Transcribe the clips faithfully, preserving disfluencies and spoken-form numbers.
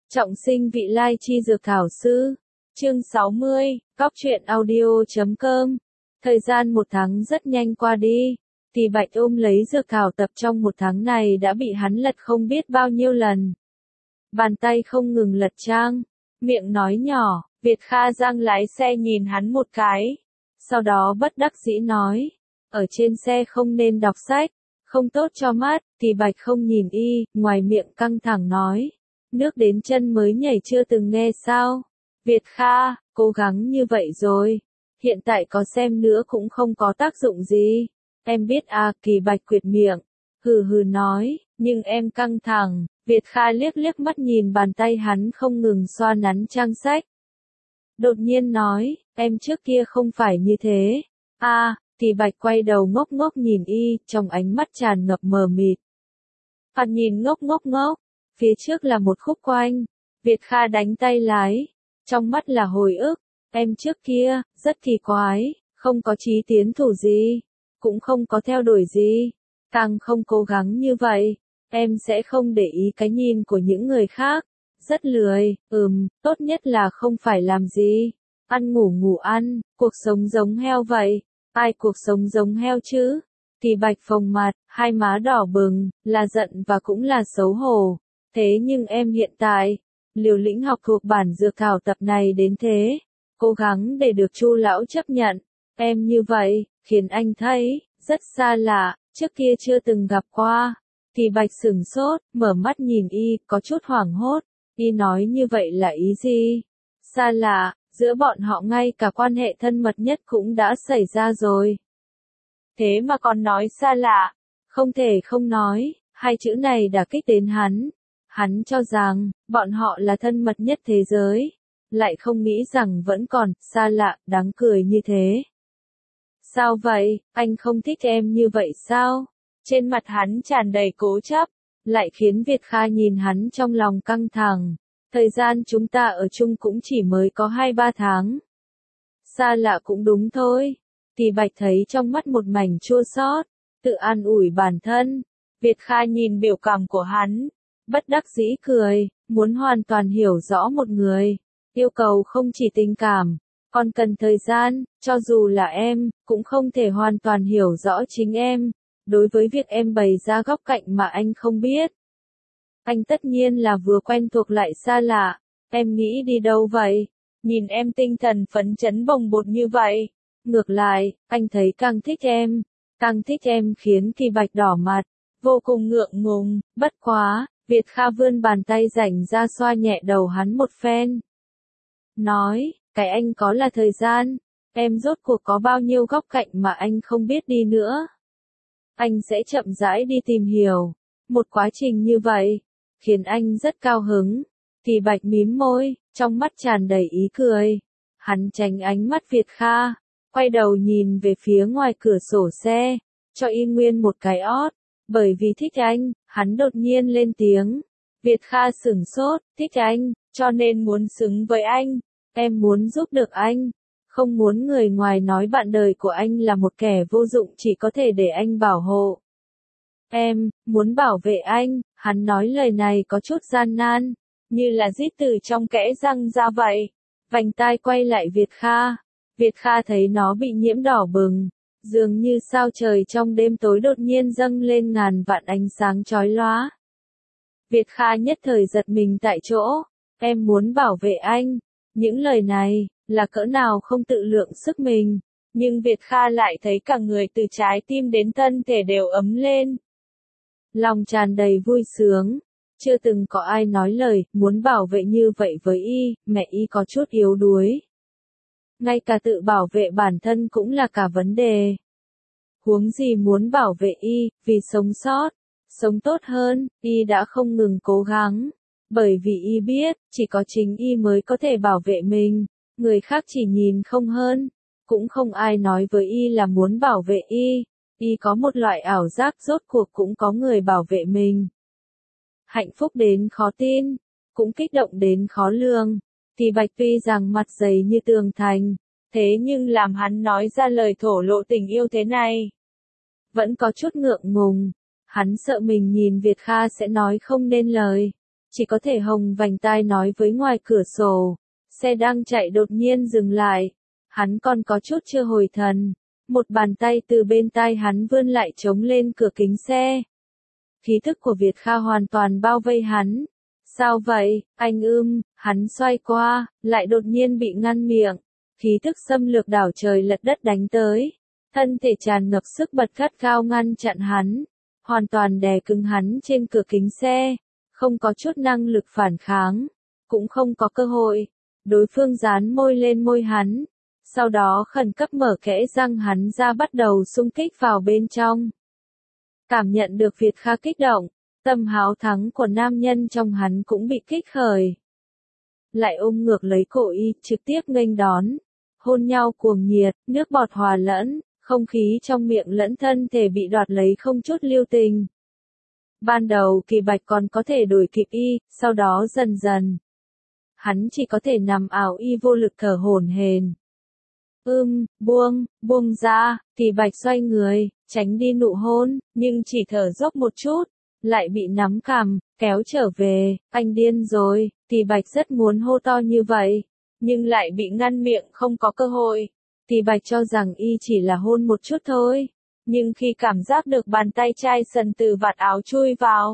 Trọng sinh vị lai chi dược thảo sư. Chương sáu mươi, Góc truyện audio chấm com. Thời gian một tháng rất nhanh qua đi. Thì Bạch ôm lấy dược thảo tập trong một tháng này đã bị hắn lật không biết bao nhiêu lần. Bàn tay không ngừng lật trang. Miệng nói nhỏ, Việt Kha Giang lái xe nhìn hắn một cái. Sau đó bất đắc dĩ nói. Ở trên xe không nên đọc sách. Không tốt cho mắt. Thì Bạch không nhìn y, ngoài miệng căng thẳng nói. Nước đến chân mới nhảy chưa từng nghe sao? Việt Kha, cố gắng như vậy rồi. Hiện tại có xem nữa cũng không có tác dụng gì. Em biết à, Kỳ Bạch quyệt miệng. Hừ hừ nói, nhưng em căng thẳng. Việt Kha liếc liếc mắt nhìn bàn tay hắn không ngừng xoa nắn trang sách. Đột nhiên nói, em trước kia không phải như thế. À, Kỳ Bạch quay đầu ngốc ngốc nhìn y, trong ánh mắt tràn ngập mờ mịt. Phạt nhìn ngốc ngốc ngốc. Phía trước là một khúc quanh. Việt Kha đánh tay lái. Trong mắt là hồi ức. Em trước kia, rất kỳ quái. Không có chí tiến thủ gì. Cũng không có theo đuổi gì. Càng không cố gắng như vậy. Em sẽ không để ý cái nhìn của những người khác. Rất lười. Ừm, tốt nhất là không phải làm gì. Ăn ngủ ngủ ăn. Cuộc sống giống heo vậy. Ai cuộc sống giống heo chứ? Thì Bạch phồng mặt, hai má đỏ bừng, là giận và cũng là xấu hổ. Thế nhưng em hiện tại, liều lĩnh học thuộc bản dược thảo tập này đến thế, cố gắng để được Chu lão chấp nhận, em như vậy, khiến anh thấy, rất xa lạ, trước kia chưa từng gặp qua. Thì Bạch sửng sốt, mở mắt nhìn y, có chút hoảng hốt, y nói như vậy là ý gì? Xa lạ, giữa bọn họ ngay cả quan hệ thân mật nhất cũng đã xảy ra rồi. Thế mà còn nói xa lạ, không thể không nói, hai chữ này đã kích đến hắn. Hắn cho rằng, bọn họ là thân mật nhất thế giới. Lại không nghĩ rằng vẫn còn, xa lạ, đáng cười như thế. Sao vậy, anh không thích em như vậy sao? Trên mặt hắn tràn đầy cố chấp, lại khiến Việt Kha nhìn hắn trong lòng căng thẳng. Thời gian chúng ta ở chung cũng chỉ mới có hai ba tháng. Xa lạ cũng đúng thôi. Thì Bạch thấy trong mắt một mảnh chua xót, tự an ủi bản thân. Việt Kha nhìn biểu cảm của hắn. Bất đắc dĩ cười, muốn hoàn toàn hiểu rõ một người, yêu cầu không chỉ tình cảm, còn cần thời gian, cho dù là em, cũng không thể hoàn toàn hiểu rõ chính em, đối với việc em bày ra góc cạnh mà anh không biết. Anh tất nhiên là vừa quen thuộc lại xa lạ, em nghĩ đi đâu vậy? Nhìn em tinh thần phấn chấn bồng bột như vậy. Ngược lại, anh thấy càng thích em, càng thích em khiến Kỳ Bạch đỏ mặt, vô cùng ngượng ngùng, bất quá. Việt Kha vươn bàn tay rảnh ra xoa nhẹ đầu hắn một phen. Nói, cái anh có là thời gian, em rốt cuộc có bao nhiêu góc cạnh mà anh không biết đi nữa. Anh sẽ chậm rãi đi tìm hiểu. Một quá trình như vậy, khiến anh rất cao hứng. Thì Bạch mím môi, trong mắt tràn đầy ý cười. Hắn tránh ánh mắt Việt Kha, quay đầu nhìn về phía ngoài cửa sổ xe, cho y nguyên một cái ót. Bởi vì thích anh, hắn đột nhiên lên tiếng. Việt Kha sửng sốt, thích anh, cho nên muốn xứng với anh. Em muốn giúp được anh. Không muốn người ngoài nói bạn đời của anh là một kẻ vô dụng chỉ có thể để anh bảo hộ. Em, muốn bảo vệ anh, hắn nói lời này có chút gian nan, như là rít từ trong kẽ răng ra vậy. Vành tai quay lại Việt Kha. Việt Kha thấy nó bị nhiễm đỏ bừng. Dường như sao trời trong đêm tối đột nhiên dâng lên ngàn vạn ánh sáng chói lóa. Việt Kha nhất thời giật mình tại chỗ. Em muốn bảo vệ anh. Những lời này, là cỡ nào không tự lượng sức mình. Nhưng Việt Kha lại thấy cả người từ trái tim đến thân thể đều ấm lên. Lòng tràn đầy vui sướng. Chưa từng có ai nói lời, muốn bảo vệ như vậy với y, mẹ y có chút yếu đuối. Ngay cả tự bảo vệ bản thân cũng là cả vấn đề. Huống gì muốn bảo vệ y, vì sống sót, sống tốt hơn, y đã không ngừng cố gắng. Bởi vì y biết, chỉ có chính y mới có thể bảo vệ mình, người khác chỉ nhìn không hơn. Cũng không ai nói với y là muốn bảo vệ y, y có một loại ảo giác rốt cuộc cũng có người bảo vệ mình. Hạnh phúc đến khó tin, cũng kích động đến khó lường. Thì Bạch tuy rằng mặt dày như tường thành, thế nhưng làm hắn nói ra lời thổ lộ tình yêu thế này. Vẫn có chút ngượng ngùng, hắn sợ mình nhìn Việt Kha sẽ nói không nên lời. chỉ có thể hồng vành tai nói với ngoài cửa sổ. Xe đang chạy đột nhiên dừng lại. Hắn còn có chút chưa hồi thần. Một bàn tay từ bên tai hắn vươn lại chống lên cửa kính xe. Khí thức của Việt Kha hoàn toàn bao vây hắn. Sao vậy, anh ưm, hắn xoay qua, lại đột nhiên bị ngăn miệng. Khí thức xâm lược đảo trời lật đất đánh tới. Thân thể tràn ngập sức bật gắt gao ngăn chặn hắn. Hoàn toàn đè cứng hắn trên cửa kính xe. Không có chút năng lực phản kháng. Cũng không có cơ hội. Đối phương dán môi lên môi hắn. Sau đó khẩn cấp mở kẽ răng hắn ra bắt đầu xung kích vào bên trong. Cảm nhận được Việt Kha kích động. Tâm háo thắng của nam nhân trong hắn cũng bị kích khởi. Lại ôm ngược lấy cổ y, trực tiếp nghênh đón. Hôn nhau cuồng nhiệt, nước bọt hòa lẫn, không khí trong miệng lẫn thân thể bị đoạt lấy không chút lưu tình. Ban đầu Kỳ Bạch còn có thể đuổi kịp y, sau đó dần dần. Hắn chỉ có thể nằm ảo y vô lực thở hổn hển. Ưm, buông, buông ra, Kỳ Bạch xoay người, tránh đi nụ hôn, nhưng chỉ thở dốc một chút. Lại bị nắm cằm, kéo trở về, anh điên rồi, Kỳ Bạch rất muốn hô to như vậy, nhưng lại bị ngăn miệng không có cơ hội. Kỳ Bạch cho rằng y chỉ là hôn một chút thôi, nhưng khi cảm giác được bàn tay chai sần từ vạt áo chui vào.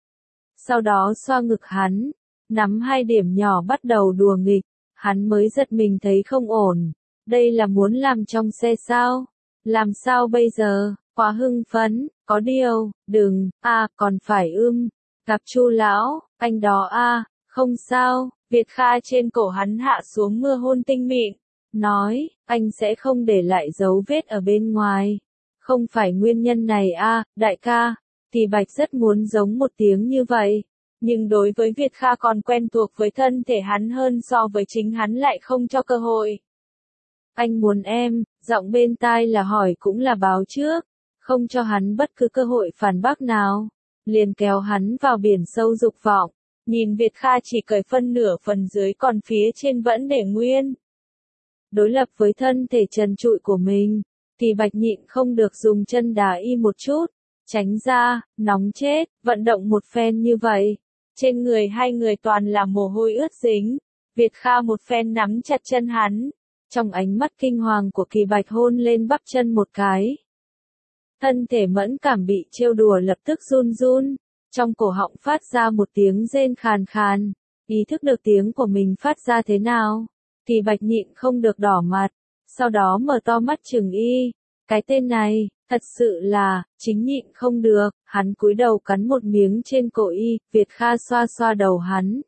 Sau đó xoa ngực hắn, nắm hai điểm nhỏ bắt đầu đùa nghịch, hắn mới giật mình thấy không ổn. Đây là muốn làm trong xe sao? Làm sao bây giờ? Quá hưng phấn, có điều, đừng, a à, còn phải ưm, gặp Chu lão, anh đó a à, không sao, Việt Kha trên cổ hắn hạ xuống mưa hôn tinh mịn, nói, anh sẽ không để lại dấu vết ở bên ngoài, không phải nguyên nhân này a à, đại ca, Kỳ Bạch rất muốn giống một tiếng như vậy, nhưng đối với Việt Kha còn quen thuộc với thân thể hắn hơn so với chính hắn lại không cho cơ hội. Anh muốn em, giọng bên tai là hỏi cũng là báo trước. Không cho hắn bất cứ cơ hội phản bác nào, liền kéo hắn vào biển sâu dục vọng, nhìn Việt Kha chỉ cởi phân nửa phần dưới còn phía trên vẫn để nguyên. Đối lập với thân thể trần trụi của mình, Kỳ Bạch nhịn không được dùng chân đá y một chút, tránh ra, nóng chết, vận động một phen như vậy. Trên người hai người toàn là mồ hôi ướt dính, Việt Kha một phen nắm chặt chân hắn, trong ánh mắt kinh hoàng của Kỳ Bạch hôn lên bắp chân một cái. Thân thể mẫn cảm bị trêu đùa lập tức run run, trong cổ họng phát ra một tiếng rên khàn khàn, ý thức được tiếng của mình phát ra thế nào, Kỳ Bạch nhịn không được đỏ mặt, sau đó mở to mắt chừng y, cái tên này, thật sự là, chính nhịn không được, hắn cúi đầu cắn một miếng trên cổ y, Việt Kha xoa xoa đầu hắn.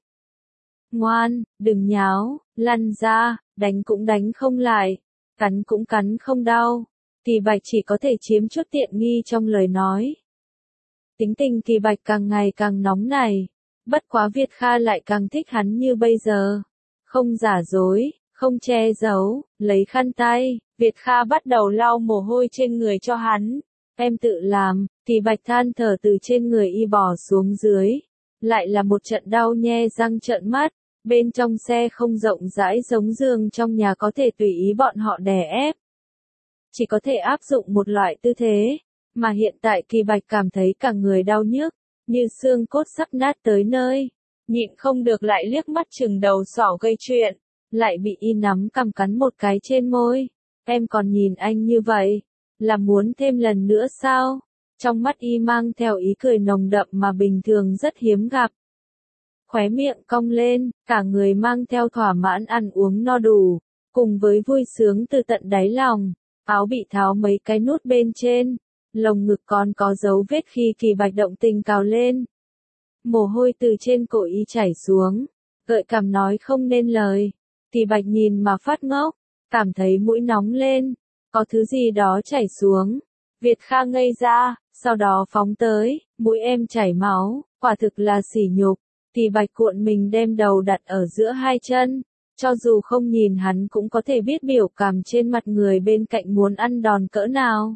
Ngoan, đừng nháo, lăn ra, đánh cũng đánh không lại, cắn cũng cắn không đau. Kỳ Bạch chỉ có thể chiếm chút tiện nghi trong lời nói. Tính tình Kỳ Bạch càng ngày càng nóng này, bất quá Việt Kha lại càng thích hắn như bây giờ. Không giả dối, không che giấu, lấy khăn tay, Việt Kha bắt đầu lau mồ hôi trên người cho hắn. Em tự làm, Kỳ Bạch than thở từ trên người y bò xuống dưới. Lại là một trận đau nhe răng trợn mắt, bên trong xe không rộng rãi giống giường trong nhà có thể tùy ý bọn họ đè ép. Chỉ có thể áp dụng một loại tư thế, mà hiện tại Kỳ Bạch cảm thấy cả người đau nhức, như xương cốt sắp nát tới nơi, nhịn không được lại liếc mắt chừng đầu sỏ gây chuyện, lại bị y nắm cằm cắn một cái trên môi. Em còn nhìn anh như vậy, là muốn thêm lần nữa sao? Trong mắt y mang theo ý cười nồng đậm mà bình thường rất hiếm gặp. Khóe miệng cong lên, cả người mang theo thỏa mãn ăn uống no đủ, cùng với vui sướng từ tận đáy lòng. Áo bị tháo mấy cái nút bên trên, lồng ngực còn có dấu vết khi Kỳ Bạch động tình cào lên. Mồ hôi từ trên cổ y chảy xuống, gợi cảm nói không nên lời. Kỳ Bạch nhìn mà phát ngốc, cảm thấy mũi nóng lên, có thứ gì đó chảy xuống. Việt Kha ngây ra, sau đó phóng tới, mũi em chảy máu, quả thực là sỉ nhục. Kỳ Bạch cuộn mình đem đầu đặt ở giữa hai chân. Cho dù không nhìn hắn cũng có thể biết biểu cảm trên mặt người bên cạnh muốn ăn đòn cỡ nào.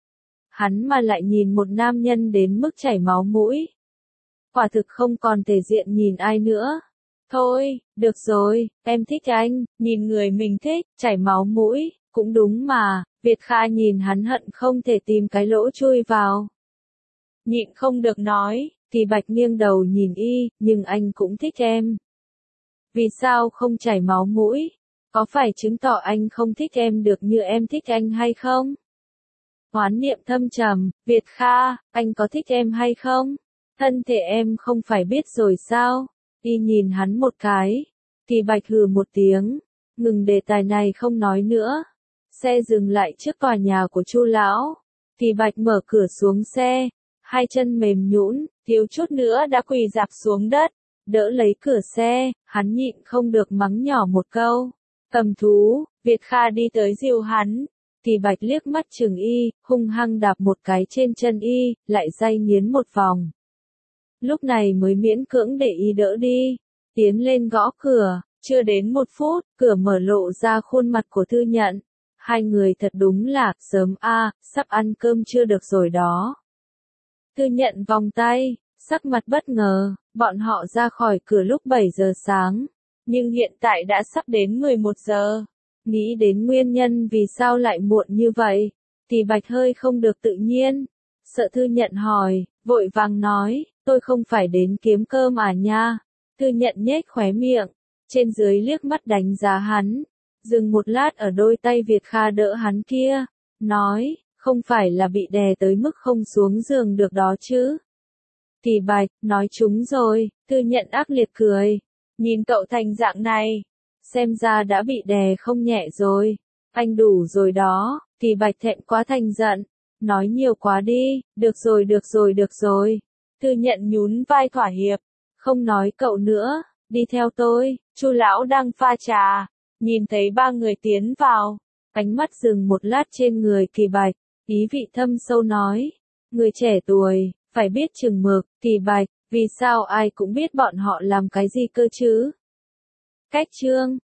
Hắn mà lại nhìn một nam nhân đến mức chảy máu mũi. Quả thực không còn thể diện nhìn ai nữa. Thôi, được rồi, em thích anh, nhìn người mình thích, chảy máu mũi, cũng đúng mà, Việt Kha nhìn hắn hận không thể tìm cái lỗ chui vào. Nhịn không được nói, Kỳ Bạch nghiêng đầu nhìn y, nhưng anh cũng thích em. Vì sao không chảy máu mũi? Có phải chứng tỏ anh không thích em được như em thích anh hay không? Hoán niệm thâm trầm, Việt Kha, anh có thích em hay không? Thân thể em không phải biết rồi sao? Y nhìn hắn một cái. Kỳ Bạch hừ một tiếng, ngừng đề tài này không nói nữa. Xe dừng lại trước tòa nhà của Chu lão. Kỳ Bạch mở cửa xuống xe, hai chân mềm nhũn, thiếu chút nữa đã quỳ rạp xuống đất, đỡ lấy cửa xe, hắn nhịn không được mắng nhỏ một câu. Cầm thú, Việt Kha đi tới dìu hắn. Kỳ Bạch liếc mắt chừng y, hung hăng đạp một cái trên chân y, lại day nghiến một vòng. Lúc này mới miễn cưỡng để y đỡ đi, tiến lên gõ cửa, chưa đến một phút, cửa mở lộ ra khuôn mặt của Thư Nhận. Hai người thật đúng là, sớm a, sắp ăn cơm chưa được rồi đó. Thư Nhận vòng tay, sắc mặt bất ngờ, bọn họ ra khỏi cửa lúc bảy giờ sáng, nhưng hiện tại đã sắp đến mười một giờ. Nghĩ đến nguyên nhân vì sao lại muộn như vậy, Kỳ Bạch hơi không được tự nhiên. Sợ Thư Nhận hỏi, vội vàng nói, tôi không phải đến kiếm cơm à nha. Thư Nhận nhếch khóe miệng, trên dưới liếc mắt đánh giá hắn, dừng một lát ở đôi tay Việt Kha đỡ hắn kia, nói, không phải là bị đè tới mức không xuống giường được đó chứ. Kỳ Bạch, nói chúng rồi, Thư Nhận ác liệt cười, nhìn cậu thành dạng này, xem ra đã bị đè không nhẹ rồi. Anh đủ rồi đó. Kỳ Bạch thẹn quá thành giận, nói nhiều quá đi, được rồi được rồi được rồi. Thư Nhận nhún vai thỏa hiệp, không nói cậu nữa, đi theo tôi. Chu lão đang pha trà, nhìn thấy ba người tiến vào, ánh mắt dừng một lát trên người Kỳ Bạch, ý vị thâm sâu nói, người trẻ tuổi, phải biết chừng mực. Kỳ Bạch, vì sao ai cũng biết bọn họ làm cái gì cơ chứ? Cách chương